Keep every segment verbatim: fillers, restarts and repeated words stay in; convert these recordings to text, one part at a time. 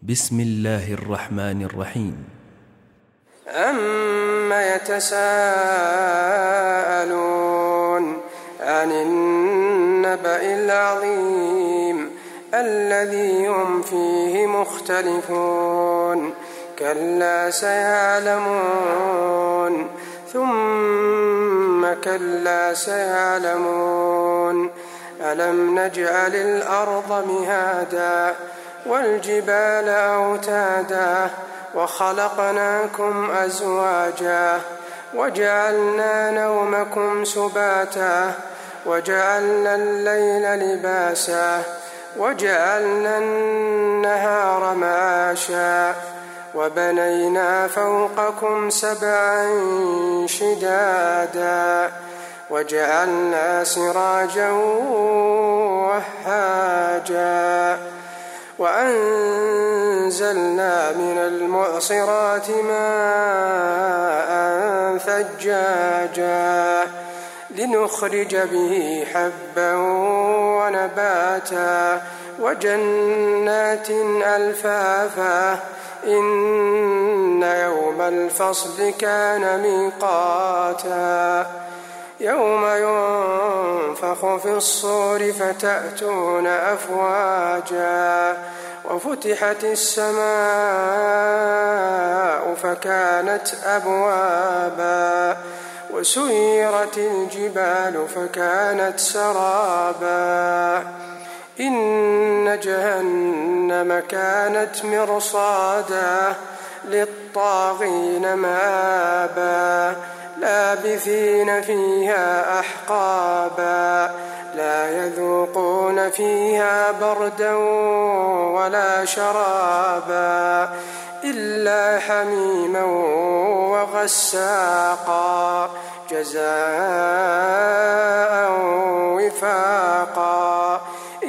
بسم الله الرحمن الرحيم. عما يتساءلون عن النبأ العظيم الذي هم فيه مختلفون كلا سيعلمون ثم كلا سيعلمون ألم نجعل الأرض مهادا والجبال أوتادا وخلقناكم أزواجا وجعلنا نومكم سباتا وجعلنا الليل لباسا وجعلنا النهار معاشا وبنينا فوقكم سبعا شدادا وجعلنا سراجا وهاجا وأنزلنا من المعصرات ماء ثجاجا لنخرج به حبا ونباتا وجنات ألفافا إن يوم الفصل كان ميقاتا يوم ينفخ في الصور فتأتون أفواجا وفتحت السماء فكانت أبوابا وسيرت الجبال فكانت سرابا إن جهنم كانت مرصادا للطاغين مآبا لابثين فيها أحقابا لا يذوقون فيها بردا ولا شرابا إلا حميما وغساقا جزاء وفاقا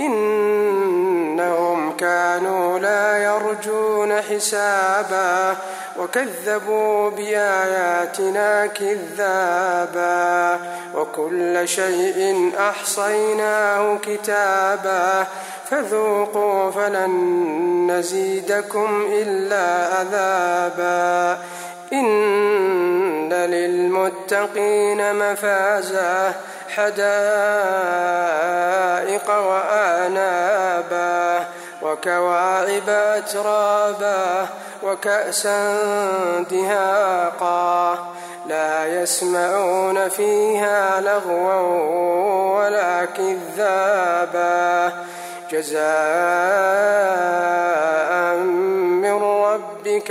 إنهم كانوا لا يرجون حسابا وكذبوا بآياتنا كذابا وكل شيء أحصيناه كتابا فذوقوا فلن نزيدكم إلا عذابا إن للمتقين مفازا حدائق وأعنابا وكواعب أترابا وكأسا دهاقا لا يسمعون فيها لغوا ولا كذابا جزاء من ربك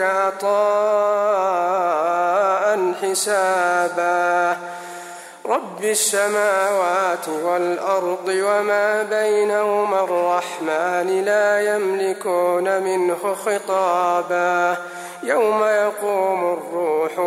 عطاء حسابا رب السماوات والأرض وما بينهما الرحمن لا يملكون منه خطابا يوم يقوم الروح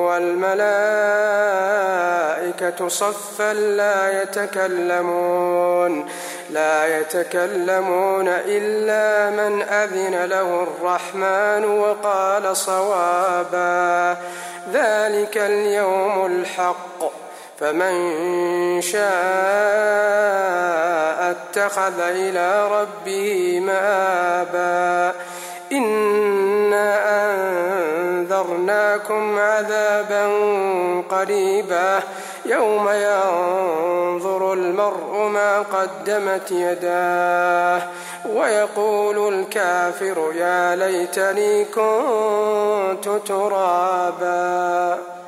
والملائكة صفا لا يتكلمون لا يتكلمون إلا من أذن له الرحمن وقال صوابا ذلك اليوم الحق فمن شاء اتخذ إلى ربه مآبا إنا أنذرناكم عذابا قريبا يوم ينظر المرء ما قدمت يداه ويقول الكافر يا ليتني كنت ترابا.